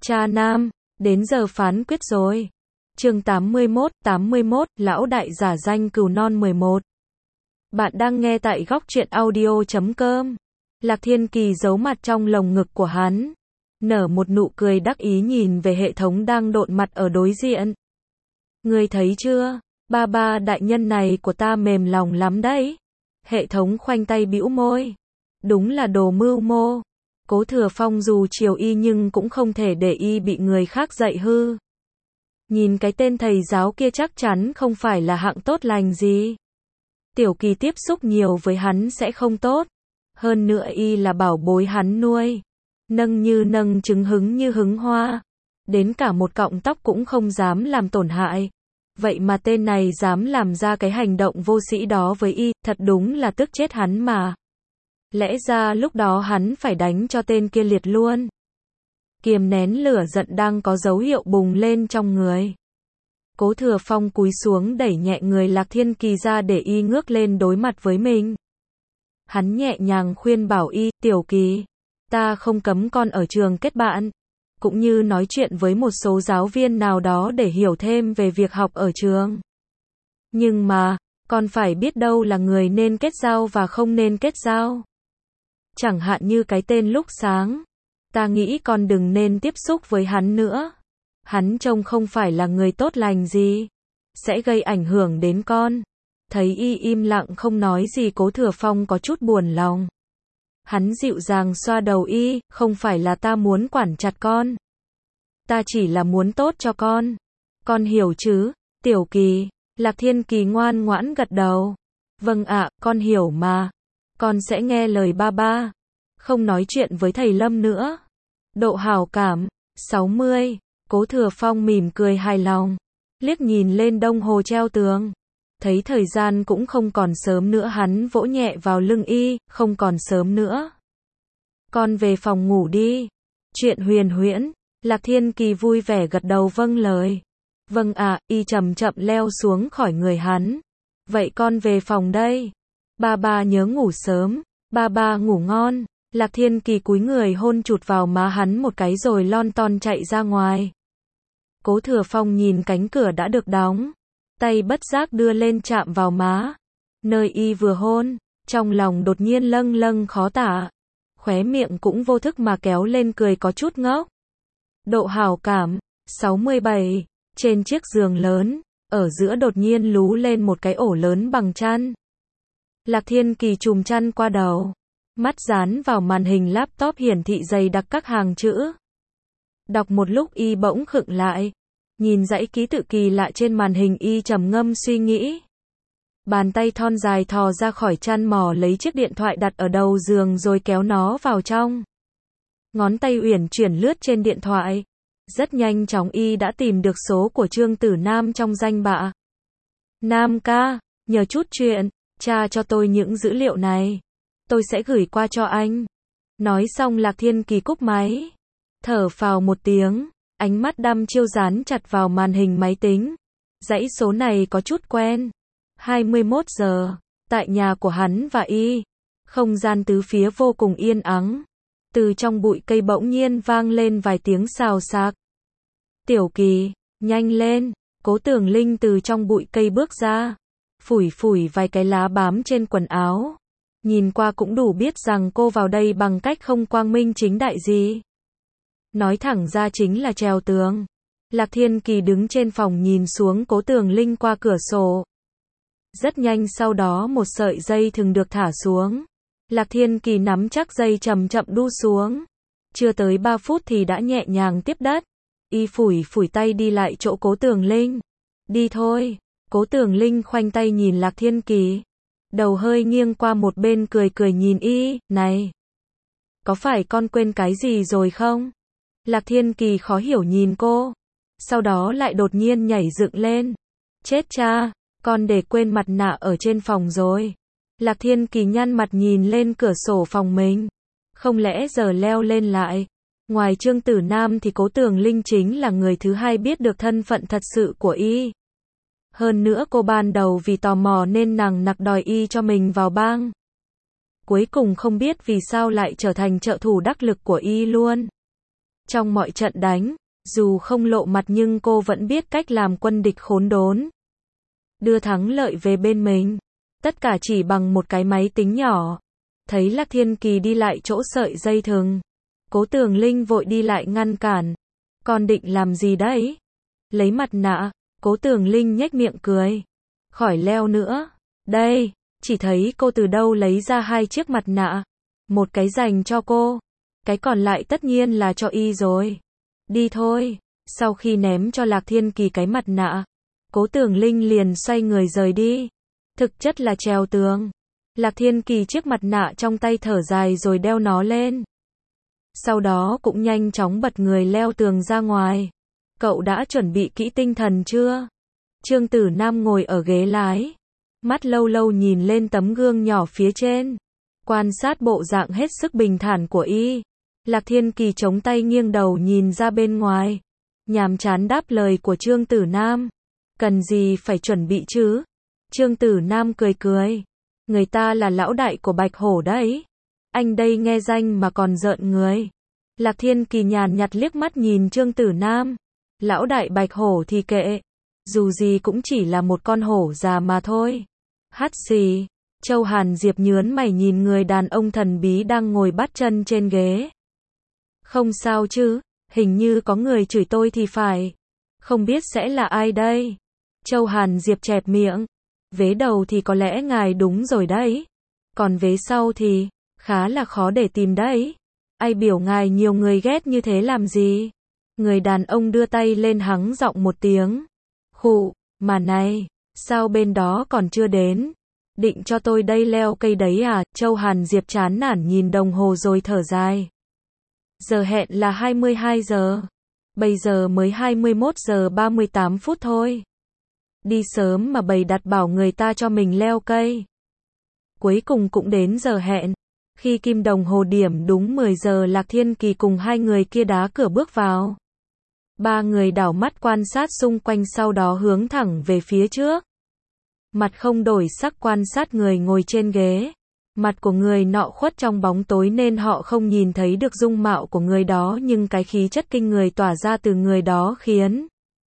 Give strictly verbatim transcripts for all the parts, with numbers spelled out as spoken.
Cha nam, đến giờ phán quyết rồi. Chương tám mươi mốt, tám mươi mốt, lão đại giả danh cừu non mười một. Bạn đang nghe tại góc truyện audio chấm com. Lạc Thiên Kỳ giấu mặt trong lồng ngực của hắn, nở một nụ cười đắc ý nhìn về hệ thống đang độn mặt ở đối diện. Ngươi thấy chưa, ba ba đại nhân này của ta mềm lòng lắm đấy. Hệ thống khoanh tay bĩu môi. Đúng là đồ mưu mô. Cố Thừa Phong dù chiều y nhưng cũng không thể để y bị người khác dạy hư. Nhìn cái tên thầy giáo kia chắc chắn không phải là hạng tốt lành gì. Tiểu Kỳ tiếp xúc nhiều với hắn sẽ không tốt. Hơn nữa y là bảo bối hắn nuôi. Nâng như nâng trứng hứng như hứng hoa. Đến cả một cọng tóc cũng không dám làm tổn hại. Vậy mà tên này dám làm ra cái hành động vô sĩ đó với y, thật đúng là tức chết hắn mà. Lẽ ra lúc đó hắn phải đánh cho tên kia liệt luôn. Kiềm nén lửa giận đang có dấu hiệu bùng lên trong người. Cố Thừa Phong cúi xuống đẩy nhẹ người Lạc Thiên Kỳ ra để y ngước lên đối mặt với mình. Hắn nhẹ nhàng khuyên bảo y, Tiểu Kỳ, ta không cấm con ở trường kết bạn, cũng như nói chuyện với một số giáo viên nào đó để hiểu thêm về việc học ở trường. Nhưng mà, con phải biết đâu là người nên kết giao và không nên kết giao. Chẳng hạn như cái tên Lúc Sáng. Ta nghĩ con đừng nên tiếp xúc với hắn nữa. Hắn trông không phải là người tốt lành gì. Sẽ gây ảnh hưởng đến con. Thấy y im lặng không nói gì, Cố Thừa Phong có chút buồn lòng. Hắn dịu dàng xoa đầu y, không phải là ta muốn quản chặt con. Ta chỉ là muốn tốt cho con. Con hiểu chứ, Tiểu Kỳ. Lạc Thiên Kỳ ngoan ngoãn gật đầu. Vâng ạ, con hiểu mà. Con sẽ nghe lời ba ba. Không nói chuyện với thầy Lâm nữa. Độ hảo cảm, sáu mươi. Cố Thừa Phong mỉm cười hài lòng. Liếc nhìn lên đồng hồ treo tường. Thấy thời gian cũng không còn sớm nữa, hắn vỗ nhẹ vào lưng y, không còn sớm nữa. Con về phòng ngủ đi. Chuyện huyền huyễn. Lạc Thiên Kỳ vui vẻ gật đầu vâng lời. Vâng ạ, y chậm chậm leo xuống khỏi người hắn. Vậy con về phòng đây. Ba ba nhớ ngủ sớm. Ba ba ngủ ngon. Lạc Thiên Kỳ cúi người hôn chụt vào má hắn một cái rồi lon ton chạy ra ngoài. Cố Thừa Phong nhìn cánh cửa đã được đóng. Tay bất giác đưa lên chạm vào má. Nơi y vừa hôn, trong lòng đột nhiên lâng lâng khó tả. Khóe miệng cũng vô thức mà kéo lên cười có chút ngốc. Độ hảo cảm, sáu mươi bảy. Trên chiếc giường lớn, ở giữa đột nhiên lú lên một cái ổ lớn bằng chăn. Lạc Thiên Kỳ trùm chăn qua đầu. Mắt dán vào màn hình laptop hiển thị dày đặc các hàng chữ. Đọc một lúc y bỗng khựng lại. Nhìn dãy ký tự kỳ lạ trên màn hình y trầm ngâm suy nghĩ. Bàn tay thon dài thò ra khỏi chăn mò lấy chiếc điện thoại đặt ở đầu giường rồi kéo nó vào trong. Ngón tay uyển chuyển lướt trên điện thoại. Rất nhanh chóng y đã tìm được số của Trương Tử Nam trong danh bạ. Nam ca, nhờ chút chuyện, tra cho tôi những dữ liệu này. Tôi sẽ gửi qua cho anh. Nói xong Lạc Thiên Kỳ cúp máy. Thở phào một tiếng, ánh mắt đăm chiêu dán chặt vào màn hình máy tính. Dãy số này có chút quen. hai mươi mốt giờ, tại nhà của hắn và y. Không gian tứ phía vô cùng yên ắng. Từ trong bụi cây bỗng nhiên vang lên vài tiếng xào xạc. Tiểu Kỳ, nhanh lên. Cố Tường Linh từ trong bụi cây bước ra. Phủi phủi vài cái lá bám trên quần áo. Nhìn qua cũng đủ biết rằng cô vào đây bằng cách không quang minh chính đại gì. Nói thẳng ra chính là trèo tường. Lạc Thiên Kỳ đứng trên phòng nhìn xuống Cố Tường Linh qua cửa sổ. Rất nhanh sau đó một sợi dây thừng được thả xuống. Lạc Thiên Kỳ nắm chắc dây chậm chậm đu xuống. Chưa tới ba phút thì đã nhẹ nhàng tiếp đất. Y phủi phủi tay đi lại chỗ Cố Tường Linh. Đi thôi. Cố Tường Linh khoanh tay nhìn Lạc Thiên Kỳ. Đầu hơi nghiêng qua một bên cười cười nhìn y, này. Có phải con quên cái gì rồi không? Lạc Thiên Kỳ khó hiểu nhìn cô. Sau đó lại đột nhiên nhảy dựng lên. Chết cha, con để quên mặt nạ ở trên phòng rồi. Lạc Thiên Kỳ nhăn mặt nhìn lên cửa sổ phòng mình. Không lẽ giờ leo lên lại. Ngoài Trương Tử Nam thì Cố Tường Linh chính là người thứ hai biết được thân phận thật sự của y. Hơn nữa cô ban đầu vì tò mò nên nàng nặc đòi y cho mình vào bang. Cuối cùng không biết vì sao lại trở thành trợ thủ đắc lực của y luôn. Trong mọi trận đánh, dù không lộ mặt nhưng cô vẫn biết cách làm quân địch khốn đốn. Đưa thắng lợi về bên mình. Tất cả chỉ bằng một cái máy tính nhỏ. Thấy Lạc Thiên Kỳ đi lại chỗ sợi dây thừng. Cố Tường Linh vội đi lại ngăn cản. Con định làm gì đấy? Lấy mặt nạ. Cố Tường Linh nhếch miệng cười. Khỏi leo nữa. Đây, chỉ thấy cô từ đâu lấy ra hai chiếc mặt nạ. Một cái dành cho cô. Cái còn lại tất nhiên là cho y rồi. Đi thôi. Sau khi ném cho Lạc Thiên Kỳ cái mặt nạ, Cố Tường Linh liền xoay người rời đi. Thực chất là trèo tường. Lạc Thiên Kỳ chiếc mặt nạ trong tay thở dài rồi đeo nó lên. Sau đó cũng nhanh chóng bật người leo tường ra ngoài. Cậu đã chuẩn bị kỹ tinh thần chưa? Trương Tử Nam ngồi ở ghế lái. Mắt lâu lâu nhìn lên tấm gương nhỏ phía trên. Quan sát bộ dạng hết sức bình thản của y. Lạc Thiên Kỳ chống tay nghiêng đầu nhìn ra bên ngoài. Nhàm chán đáp lời của Trương Tử Nam. Cần gì phải chuẩn bị chứ? Trương Tử Nam cười cười. Người ta là lão đại của Bạch Hổ đấy. Anh đây nghe danh mà còn rợn người. Lạc Thiên Kỳ nhàn nhạt liếc mắt nhìn Trương Tử Nam. Lão đại Bạch Hổ thì kệ. Dù gì cũng chỉ là một con hổ già mà thôi. Hắt xì. Châu Hàn Diệp nhớn mày nhìn người đàn ông thần bí đang ngồi bắt chân trên ghế. Không sao chứ, hình như có người chửi tôi thì phải. Không biết sẽ là ai đây? Châu Hàn Diệp chẹp miệng. Vế đầu thì có lẽ ngài đúng rồi đấy. Còn vế sau thì, khá là khó để tìm đấy. Ai biểu ngài nhiều người ghét như thế làm gì? Người đàn ông đưa tay lên hắng giọng một tiếng. Khụ, mà này, sao bên đó còn chưa đến? Định cho tôi đây leo cây đấy à? Châu Hàn Diệp chán nản nhìn đồng hồ rồi thở dài. Giờ hẹn là hai mươi hai giờ. Bây giờ mới hai mươi mốt giờ ba mươi tám phút thôi. Đi sớm mà bày đặt bảo người ta cho mình leo cây. Cuối cùng cũng đến giờ hẹn. Khi kim đồng hồ điểm đúng mười giờ, Lạc Thiên Kỳ cùng hai người kia đá cửa bước vào. Ba người đảo mắt quan sát xung quanh, sau đó hướng thẳng về phía trước. Mặt không đổi sắc quan sát người ngồi trên ghế. Mặt của người nọ khuất trong bóng tối nên họ không nhìn thấy được dung mạo của người đó, nhưng cái khí chất kinh người tỏa ra từ người đó khiến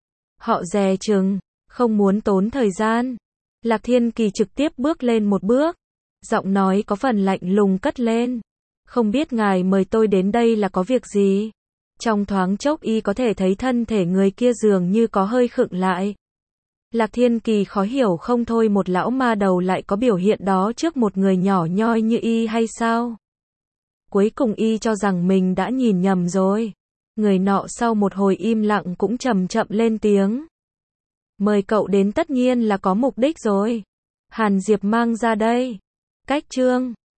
họ dè chừng, không muốn tốn thời gian. Lạc Thiên Kỳ trực tiếp bước lên một bước. Giọng nói có phần lạnh lùng cất lên. Không biết ngài mời tôi đến đây là có việc gì? Trong thoáng chốc y có thể thấy thân thể người kia dường như có hơi khựng lại. Lạc Thiên Kỳ khó hiểu không thôi, một lão ma đầu lại có biểu hiện đó trước một người nhỏ nhoi như y hay sao? Cuối cùng y cho rằng mình đã nhìn nhầm rồi. Người nọ sau một hồi im lặng cũng chậm chậm lên tiếng. Mời cậu đến tất nhiên là có mục đích rồi. Hàn Diệp mang ra đây. Cách chương